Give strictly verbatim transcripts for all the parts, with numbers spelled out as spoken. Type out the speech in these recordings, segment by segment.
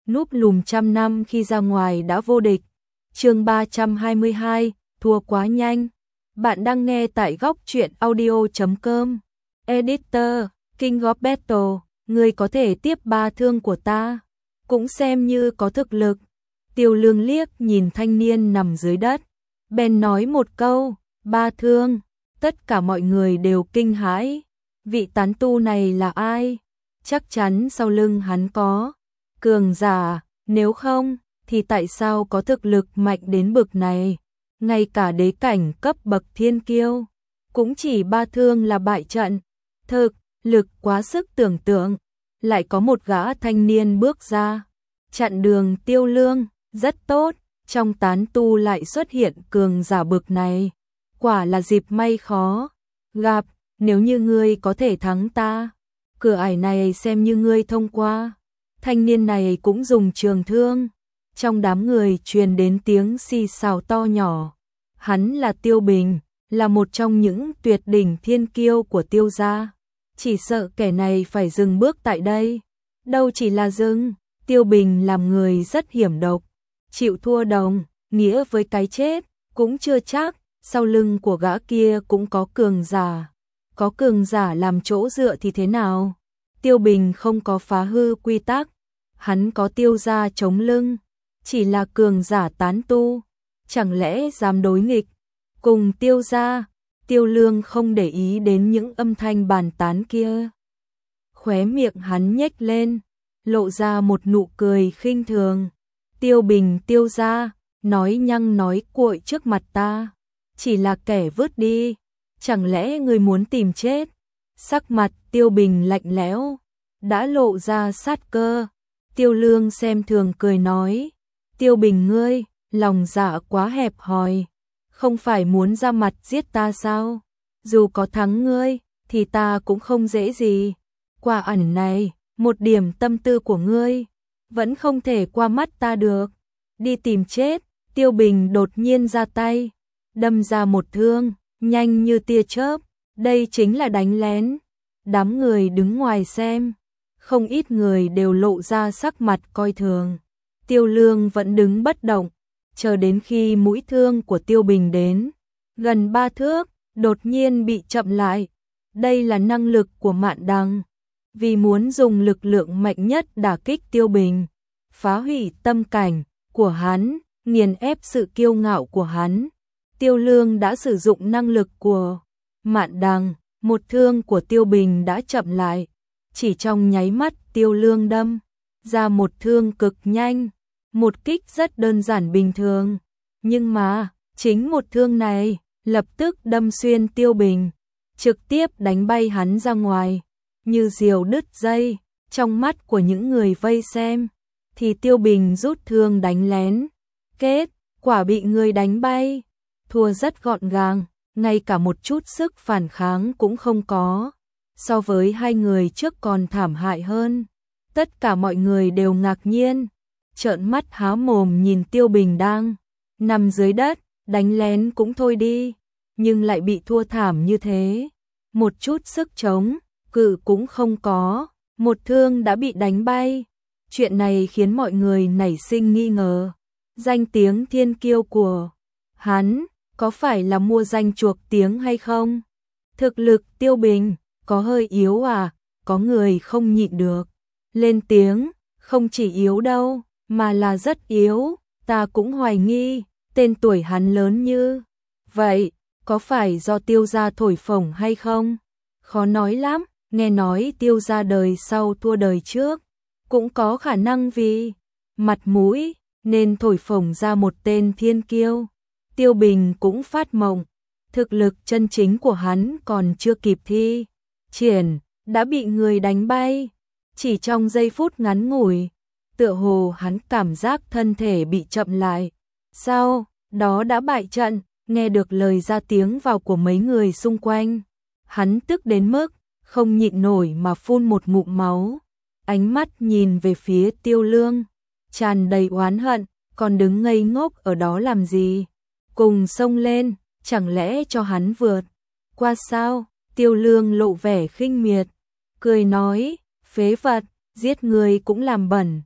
núp lùm trăm năm khi ra ngoài đã vô địch. Chương ba trăm hai mươi hai, thua quá nhanh. Bạn đang nghe tại góc truyện audio chấm com. Editor, King of Battle, ngươi có thể tiếp ba thương của ta, cũng xem như có thực lực. Tiêu Lương liếc nhìn thanh niên nằm dưới đất, bèn nói một câu, ba thương. Tất cả mọi người đều kinh hãi. Vị tán tu này là ai? Chắc chắn sau lưng hắn có cường giả, nếu không thì tại sao có thực lực mạnh đến bực này? Ngay cả đế cảnh cấp bậc thiên kiêu cũng chỉ ba thương là bại trận. Thực lực quá sức tưởng tượng. Lại có một gã thanh niên bước ra chặn đường Tiêu Lương, rất tốt, trong tán tu lại xuất hiện cường giả bực này, quả là dịp may khó gặp. Nếu như ngươi có thể thắng ta, cửa ải này xem như ngươi thông qua. Thanh niên này cũng dùng trường thương. Trong đám người truyền đến tiếng xì xào to nhỏ. Hắn là Tiêu Bình, là một trong những tuyệt đỉnh thiên kiêu của Tiêu gia. Chỉ sợ kẻ này phải dừng bước tại đây. Đâu chỉ là dừng, Tiêu Bình làm người rất hiểm độc, chịu thua đồng nghĩa với cái chết, cũng chưa chắc. Sau lưng của gã kia cũng có cường giả. Có cường giả làm chỗ dựa thì thế nào? Tiêu Bình không có phá hư quy tắc, hắn có Tiêu gia chống lưng, chỉ là cường giả tán tu, chẳng lẽ dám đối nghịch cùng Tiêu gia? Tiêu Lương không để ý đến những âm thanh bàn tán kia. Khóe miệng hắn nhếch lên, lộ ra một nụ cười khinh thường. Tiêu Bình, Tiêu gia, nói nhăng nói cuội trước mặt ta, chỉ là kẻ vứt đi, chẳng lẽ ngươi muốn tìm chết? Sắc mặt Tiêu Bình lạnh lẽo, đã lộ ra sát cơ. Tiêu Lương xem thường cười nói, Tiêu Bình ngươi, lòng dạ quá hẹp hòi, không phải muốn ra mặt giết ta sao? Dù có thắng ngươi, thì ta cũng không dễ gì. Qua ẩn này, một điểm tâm tư của ngươi, vẫn không thể qua mắt ta được. Đi tìm chết. Tiêu Bình đột nhiên ra tay, đâm ra một thương, nhanh như tia chớp. Đây chính là đánh lén. Đám người đứng ngoài xem, không ít người đều lộ ra sắc mặt coi thường. Tiêu Lương vẫn đứng bất động, chờ đến khi mũi thương của Tiêu Bình đến gần ba thước, đột nhiên bị chậm lại. Đây là năng lực của Mạn Đằng, vì muốn dùng lực lượng mạnh nhất đả kích Tiêu Bình, phá hủy tâm cảnh của hắn, nghiền ép sự kiêu ngạo của hắn. Tiêu Lương đã sử dụng năng lực của Mạn Đằng, một thương của Tiêu Bình đã chậm lại. Chỉ trong nháy mắt Tiêu Lương đâm ra một thương cực nhanh, một kích rất đơn giản bình thường. Nhưng mà, chính một thương này, lập tức đâm xuyên Tiêu Bình, trực tiếp đánh bay hắn ra ngoài, như diều đứt dây. Trong mắt của những người vây xem, thì Tiêu Bình rút thương đánh lén, kết quả bị người đánh bay, thua rất gọn gàng, ngay cả một chút sức phản kháng cũng không có. So với hai người trước còn thảm hại hơn. Tất cả mọi người đều ngạc nhiên, trợn mắt há mồm nhìn Tiêu Bình đang nằm dưới đất, đánh lén cũng thôi đi, nhưng lại bị thua thảm như thế. Một chút sức chống cự cũng không có, một thương đã bị đánh bay. Chuyện này khiến mọi người nảy sinh nghi ngờ. Danh tiếng thiên kiêu của hắn có phải là mua danh chuộc tiếng hay không? Thực lực Tiêu Bình có hơi yếu à? Có người không nhịn được lên tiếng, không chỉ yếu đâu, mà là rất yếu. Ta cũng hoài nghi, tên tuổi hắn lớn như vậy, có phải do Tiêu gia thổi phồng hay không? Khó nói lắm, nghe nói Tiêu gia đời sau thua đời trước, cũng có khả năng vì mặt mũi nên thổi phồng ra một tên thiên kiêu. Tiêu Bình cũng phát mộng, thực lực chân chính của hắn còn chưa kịp thi triển, đã bị người đánh bay. Chỉ trong giây phút ngắn ngủi, tựa hồ hắn cảm giác thân thể bị chậm lại. Sau đó đã bại trận. Nghe được lời ra tiếng vào của mấy người xung quanh, hắn tức đến mức không nhịn nổi mà phun một ngụm máu. Ánh mắt nhìn về phía Tiêu Lương, tràn đầy oán hận, còn đứng ngây ngốc ở đó làm gì? Cùng xông lên, chẳng lẽ cho hắn vượt qua sao? Tiêu Lương lộ vẻ khinh miệt, cười nói, phế vật, giết người cũng làm bẩn.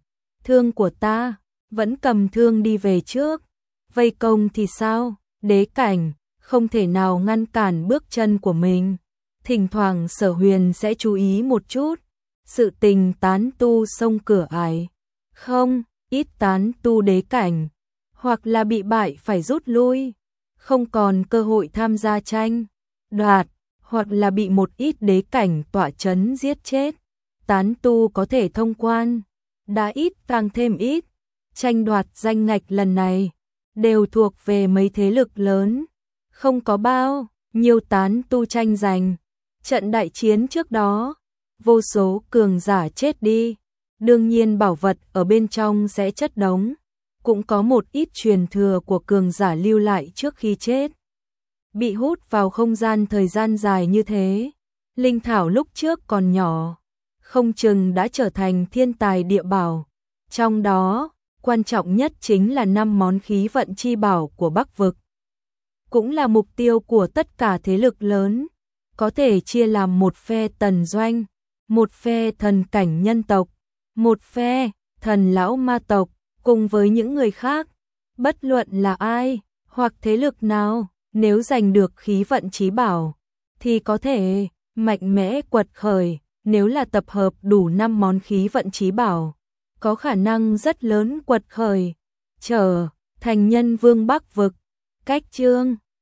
Thương của ta, vẫn cầm thương đi về trước. Vây công thì sao? Đế cảnh, không thể nào ngăn cản bước chân của mình. Thỉnh thoảng Sở Huyền sẽ chú ý một chút. Sự tình tán tu sông cửa ải. Không, ít tán tu đế cảnh. Hoặc là bị bại phải rút lui. Không còn cơ hội tham gia tranh đoạt, hoặc là bị một ít đế cảnh tọa chấn giết chết. Tán tu có thể thông quan, đã ít càng thêm ít. Tranh đoạt danh ngạch lần này đều thuộc về mấy thế lực lớn, không có bao nhiêu tán tu tranh giành. Trận đại chiến trước đó, vô số cường giả chết đi, đương nhiên bảo vật ở bên trong sẽ chất đống, cũng có một ít truyền thừa của cường giả lưu lại trước khi chết. Bị hút vào không gian thời gian dài như thế, linh thảo lúc trước còn nhỏ, không chừng đã trở thành thiên tài địa bảo. Trong đó, quan trọng nhất chính là năm món khí vận chi bảo của Bắc vực. Cũng là mục tiêu của tất cả thế lực lớn, có thể chia làm một phe tần doanh, một phe thần cảnh nhân tộc, một phe thần lão ma tộc, cùng với những người khác. Bất luận là ai, hoặc thế lực nào, nếu giành được khí vận chí bảo, thì có thể mạnh mẽ quật khởi. Nếu là tập hợp đủ năm món khí vận chí bảo, có khả năng rất lớn quật khởi, trở thành nhân vương Bắc vực. Cách chương